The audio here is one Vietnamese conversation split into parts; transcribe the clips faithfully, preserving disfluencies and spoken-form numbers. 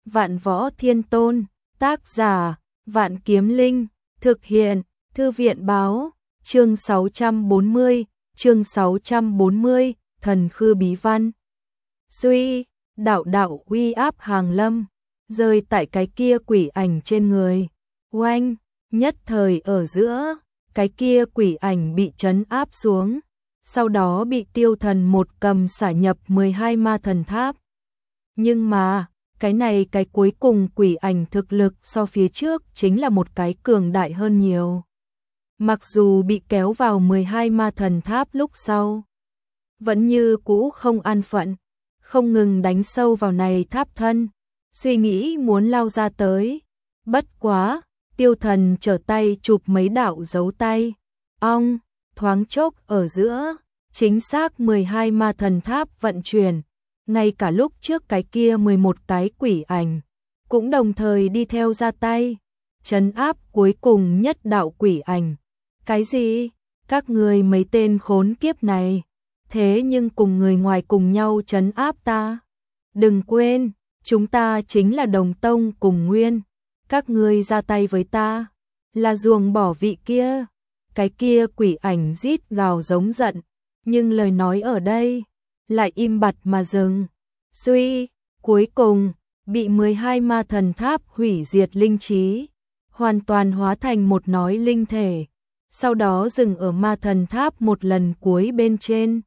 Vạn Võ Thiên Tôn, tác giả, Vạn Kiếm Linh, thực hiện, Thư viện báo, chương sáu trăm bốn mươi, chương sáu trăm bốn mươi, Thần Khư Bí Văn. Suy, đạo đạo uy áp hàng lâm, rơi tại cái kia quỷ ảnh trên người. Oanh, nhất thời ở giữa, cái kia quỷ ảnh bị trấn áp xuống, sau đó bị Tiêu Thần một cầm xả nhập mười hai ma thần tháp. Nhưng mà, cái này cái cuối cùng quỷ ảnh thực lực so phía trước chính là một cái cường đại hơn nhiều. Mặc dù bị kéo vào mười hai ma thần tháp lúc sau, vẫn như cũ không an phận, không ngừng đánh sâu vào này tháp thân, suy nghĩ muốn lao ra tới. Bất quá, Tiêu Thần trở tay chụp mấy đạo dấu tay, ong, thoáng chốc ở giữa, chính xác mười hai ma thần tháp vận chuyển, ngay cả lúc trước cái kia mười một cái quỷ ảnh, cũng đồng thời đi theo ra tay, trấn áp cuối cùng nhất đạo quỷ ảnh. Cái gì? Các người mấy tên khốn kiếp này, thế nhưng cùng người ngoài cùng nhau trấn áp ta. Đừng quên, chúng ta chính là đồng tông cùng nguyên, các ngươi ra tay với ta, là ruồng bỏ vị kia. Cái kia quỷ ảnh rít gào giống giận, nhưng lời nói ở đây lại im bặt mà dừng. Suy, cuối cùng, bị mười hai ma thần tháp hủy diệt linh trí, hoàn toàn hóa thành một nói linh thể, sau đó dừng ở ma thần tháp một lần cuối bên trên.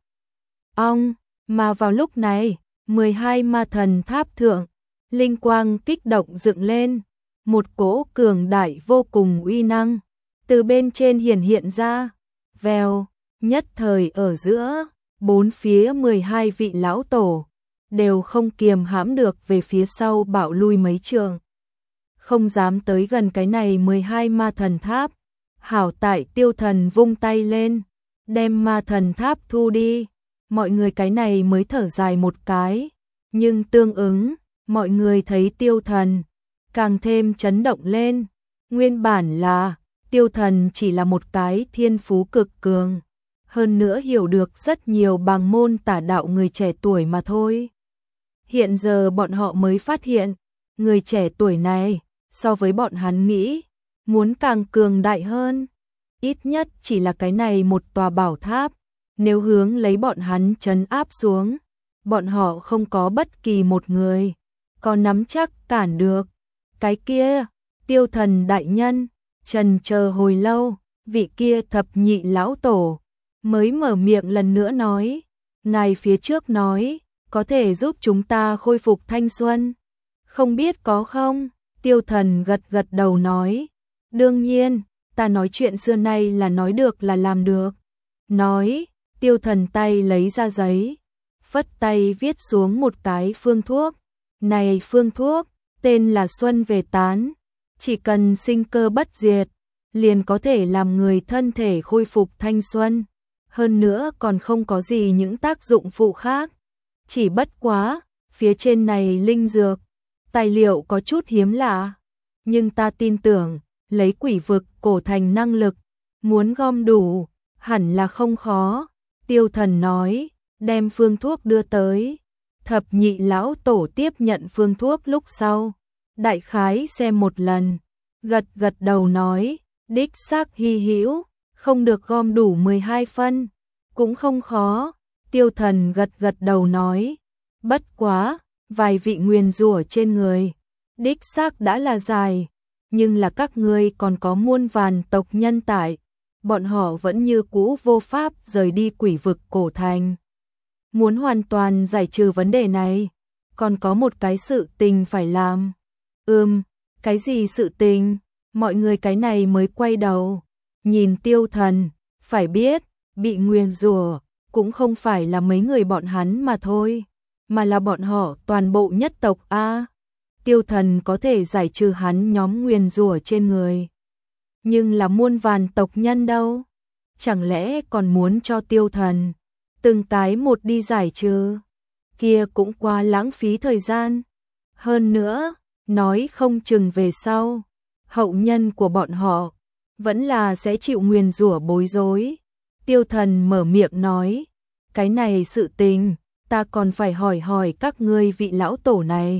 Ong, mà vào lúc này, mười hai ma thần tháp thượng, linh quang kích động dựng lên, một cỗ cường đại vô cùng uy năng từ bên trên hiển hiện ra. Vèo, nhất thời ở giữa, bốn phía mười hai vị lão tổ đều không kiềm hãm được về phía sau bạo lui mấy trường, không dám tới gần cái này mười hai ma thần tháp. Hảo tại Tiêu Thần vung tay lên, đem ma thần tháp thu đi, mọi người cái này mới thở dài một cái, nhưng tương ứng, mọi người thấy Tiêu Thần càng thêm chấn động lên. Nguyên bản là Tiêu Thần chỉ là một cái thiên phú cực cường, hơn nữa hiểu được rất nhiều bàng môn tả đạo người trẻ tuổi mà thôi. Hiện giờ bọn họ mới phát hiện, người trẻ tuổi này, so với bọn hắn nghĩ, muốn càng cường đại hơn. Ít nhất chỉ là cái này một tòa bảo tháp, nếu hướng lấy bọn hắn trấn áp xuống, bọn họ không có bất kỳ một người có nắm chắc cản được. Cái kia, Tiêu Thần đại nhân, trần chờ hồi lâu, vị kia thập nhị lão tổ mới mở miệng lần nữa nói, ngài phía trước nói, có thể giúp chúng ta khôi phục thanh xuân, không biết có không? Tiêu Thần gật gật đầu nói, đương nhiên, ta nói chuyện xưa nay là nói được là làm được. Nói, Tiêu Thần tay lấy ra giấy, phất tay viết xuống một cái phương thuốc. Này phương thuốc, tên là Xuân Về Tán, chỉ cần sinh cơ bất diệt, liền có thể làm người thân thể khôi phục thanh xuân, hơn nữa còn không có gì những tác dụng phụ khác. Chỉ bất quá, phía trên này linh dược, tài liệu có chút hiếm lạ, nhưng ta tin tưởng, lấy quỷ vực cổ thành năng lực, muốn gom đủ, hẳn là không khó. Tiêu Thần nói, đem phương thuốc đưa tới. Thập nhị lão tổ tiếp nhận phương thuốc lúc sau, đại khái xem một lần, gật gật đầu nói, đích xác hy hữu, không được gom đủ mười hai phân, cũng không khó. Tiêu Thần gật gật đầu nói, bất quá, vài vị nguyền rủa trên người, đích xác đã là dài, nhưng là các ngươi còn có muôn vàn tộc nhân tại, bọn họ vẫn như cũ vô pháp rời đi quỷ vực cổ thành. Muốn hoàn toàn giải trừ vấn đề này, còn có một cái sự tình phải làm. Ừm, cái gì sự tình? Mọi người cái này mới quay đầu, nhìn Tiêu Thần, phải biết, bị nguyền rủa cũng không phải là mấy người bọn hắn mà thôi, mà là bọn họ toàn bộ nhất tộc a. Tiêu Thần có thể giải trừ hắn nhóm nguyền rủa trên người, nhưng là muôn vàn tộc nhân đâu? Chẳng lẽ còn muốn cho Tiêu Thần từng cái một đi giải trừ? Kia cũng quá lãng phí thời gian. Hơn nữa, nói không chừng về sau, hậu nhân của bọn họ vẫn là sẽ chịu nguyền rủa bối rối. Tiêu Thần mở miệng nói, cái này sự tình, ta còn phải hỏi hỏi các ngươi vị lão tổ này.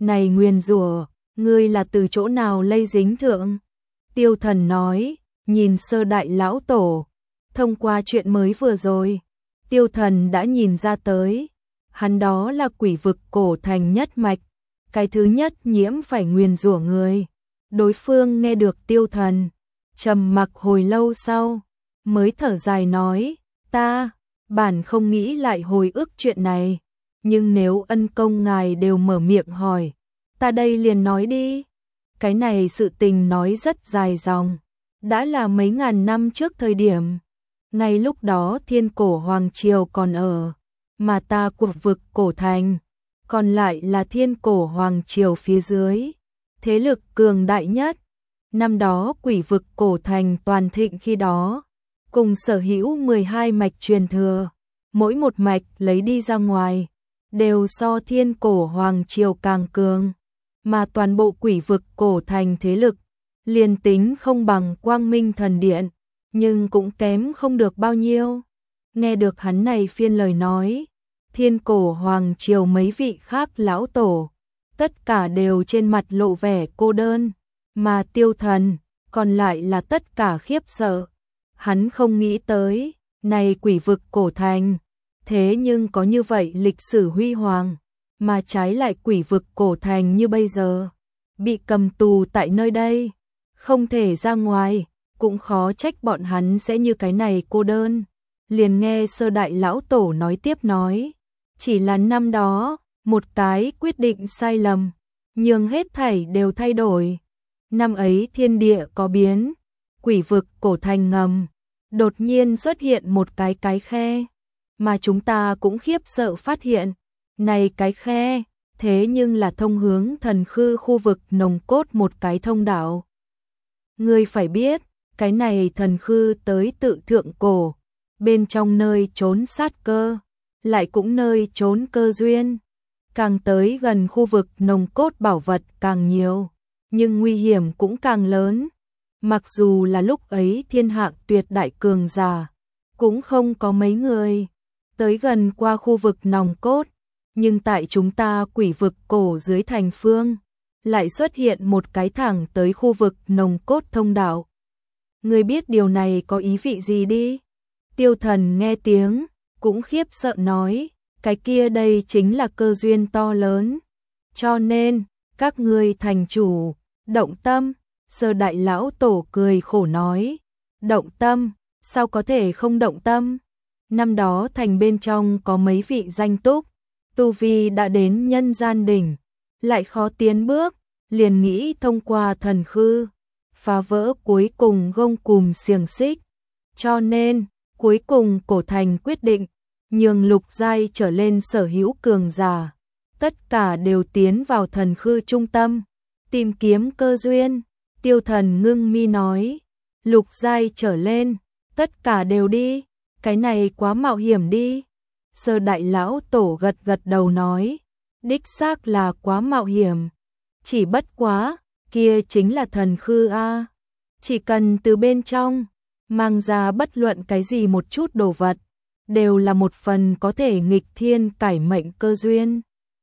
Này nguyền rủa, ngươi là từ chỗ nào lây dính thượng? Tiêu Thần nói, nhìn Sơ Đại Lão Tổ. Thông qua chuyện mới vừa rồi, Tiêu Thần đã nhìn ra tới. Hắn đó là quỷ vực cổ thành nhất mạch. Cái thứ nhất nhiễm phải nguyền rủa người. Đối phương nghe được Tiêu Thần, trầm mặc hồi lâu sau, mới thở dài nói, ta, bản không nghĩ lại hồi ức chuyện này. Nhưng nếu ân công ngài đều mở miệng hỏi, ta đây liền nói đi. Cái này sự tình nói rất dài dòng, đã là mấy ngàn năm trước thời điểm. Ngay lúc đó Thiên Cổ Hoàng Triều còn ở, mà ta cuộc vực cổ thành, còn lại là Thiên Cổ Hoàng Triều phía dưới, thế lực cường đại nhất. Năm đó quỷ vực cổ thành toàn thịnh khi đó, cùng sở hữu mười hai mạch truyền thừa, mỗi một mạch lấy đi ra ngoài, đều so Thiên Cổ Hoàng Triều càng cường, mà toàn bộ quỷ vực cổ thành thế lực, liền tính không bằng Quang Minh Thần Điện, nhưng cũng kém không được bao nhiêu. Nghe được hắn này phiên lời nói, Thiên Cổ Hoàng Triều mấy vị khác lão tổ, tất cả đều trên mặt lộ vẻ cô đơn, mà Tiêu Thần, còn lại là tất cả khiếp sợ. Hắn không nghĩ tới, này quỷ vực cổ thành, thế nhưng có như vậy lịch sử huy hoàng, mà trái lại quỷ vực cổ thành như bây giờ, bị cầm tù tại nơi đây, không thể ra ngoài, cũng khó trách bọn hắn sẽ như cái này cô đơn. Liền nghe Sơ Đại Lão Tổ nói tiếp nói, chỉ là năm đó, một cái quyết định sai lầm, nhưng hết thảy đều thay đổi. Năm ấy thiên địa có biến, quỷ vực cổ thành ngầm, đột nhiên xuất hiện một cái cái khe, mà chúng ta cũng khiếp sợ phát hiện, này cái khe, thế nhưng là thông hướng thần khư khu vực nồng cốt một cái thông đạo. Ngươi phải biết, cái này thần khư tới tự thượng cổ, bên trong nơi trốn sát cơ, lại cũng nơi trốn cơ duyên. Càng tới gần khu vực nồng cốt bảo vật càng nhiều, nhưng nguy hiểm cũng càng lớn. Mặc dù là lúc ấy thiên hạ tuyệt đại cường giả, cũng không có mấy người tới gần qua khu vực nòng cốt, nhưng tại chúng ta quỷ vực cổ dưới thành phương, lại xuất hiện một cái thẳng tới khu vực nồng cốt thông đạo. Ngươi biết điều này có ý vị gì đi? Tiêu Thần nghe tiếng, cũng khiếp sợ nói, cái kia đây chính là cơ duyên to lớn. Cho nên, các ngươi thành chủ, động tâm. Sơ Đại Lão Tổ cười khổ nói, động tâm, sao có thể không động tâm? Năm đó thành bên trong có mấy vị danh túc, tu vi đã đến nhân gian đỉnh, lại khó tiến bước, liền nghĩ thông qua thần khư, phá vỡ cuối cùng gông cùm xiềng xích. Cho nên, cuối cùng cổ thành quyết định, nhường lục giai trở lên sở hữu cường giả, tất cả đều tiến vào thần khư trung tâm, tìm kiếm cơ duyên. Tiêu Thần ngưng mi nói, lục giai trở lên, tất cả đều đi, cái này quá mạo hiểm đi. Sơ Đại Lão Tổ gật gật đầu nói, đích xác là quá mạo hiểm, chỉ bất quá, kia chính là thần khư a, chỉ cần từ bên trong mang ra bất luận cái gì một chút đồ vật, đều là một phần có thể nghịch thiên cải mệnh cơ duyên.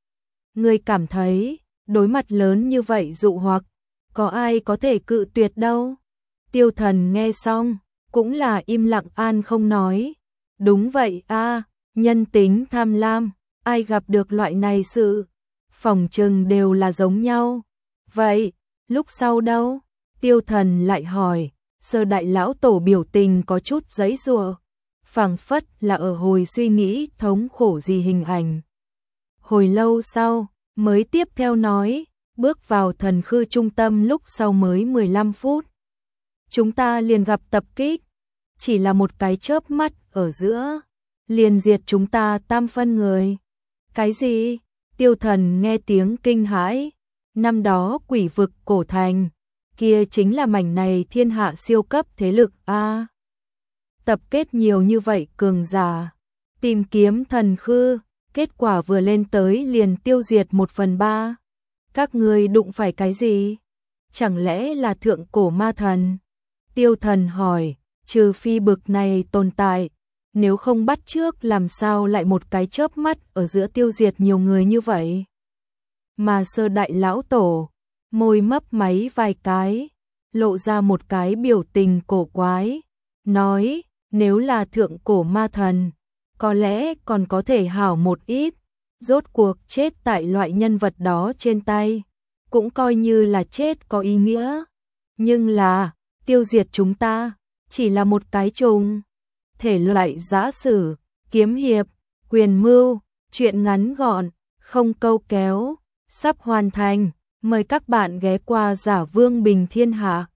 Ngươi cảm thấy, đối mặt lớn như vậy dụ hoặc, có ai có thể cự tuyệt đâu? Tiêu Thần nghe xong, cũng là im lặng an không nói. Đúng vậy a, nhân tính tham lam, ai gặp được loại này sự, phỏng chừng đều là giống nhau. Vậy, lúc sau đâu? Tiêu Thần lại hỏi. Sơ Đại Lão Tổ biểu tình có chút giãy giụa, phảng phất là ở hồi suy nghĩ thống khổ gì hình ảnh. Hồi lâu sau, mới tiếp theo nói, bước vào thần khư trung tâm lúc sau mới mười lăm phút. Chúng ta liền gặp tập kích, chỉ là một cái chớp mắt ở giữa, liền diệt chúng ta tam phân người. Cái gì? Tiêu Thần nghe tiếng kinh hãi, năm đó quỷ vực cổ thành, kia chính là mảnh này thiên hạ siêu cấp thế lực a. Tập kết nhiều như vậy cường giả, tìm kiếm thần khư, kết quả vừa lên tới liền tiêu diệt một phần ba. Các ngươi đụng phải cái gì? Chẳng lẽ là thượng cổ ma thần? Tiêu Thần hỏi, trừ phi bực này tồn tại, nếu không bắt trước làm sao lại một cái chớp mắt ở giữa tiêu diệt nhiều người như vậy? mà Sơ đại lão tổ, môi mấp máy vài cái, lộ ra một cái biểu tình cổ quái, nói, nếu là thượng cổ ma thần, có lẽ còn có thể hảo một ít, rốt cuộc chết tại loại nhân vật đó trên tay, cũng coi như là chết có ý nghĩa, nhưng là, tiêu diệt chúng ta, chỉ là một cái trùng, thể loại giã sử, kiếm hiệp, quyền mưu, truyện ngắn gọn, không câu kéo, sắp hoàn thành, mời các bạn ghé qua Giả Vương Bình Thiên Hạ.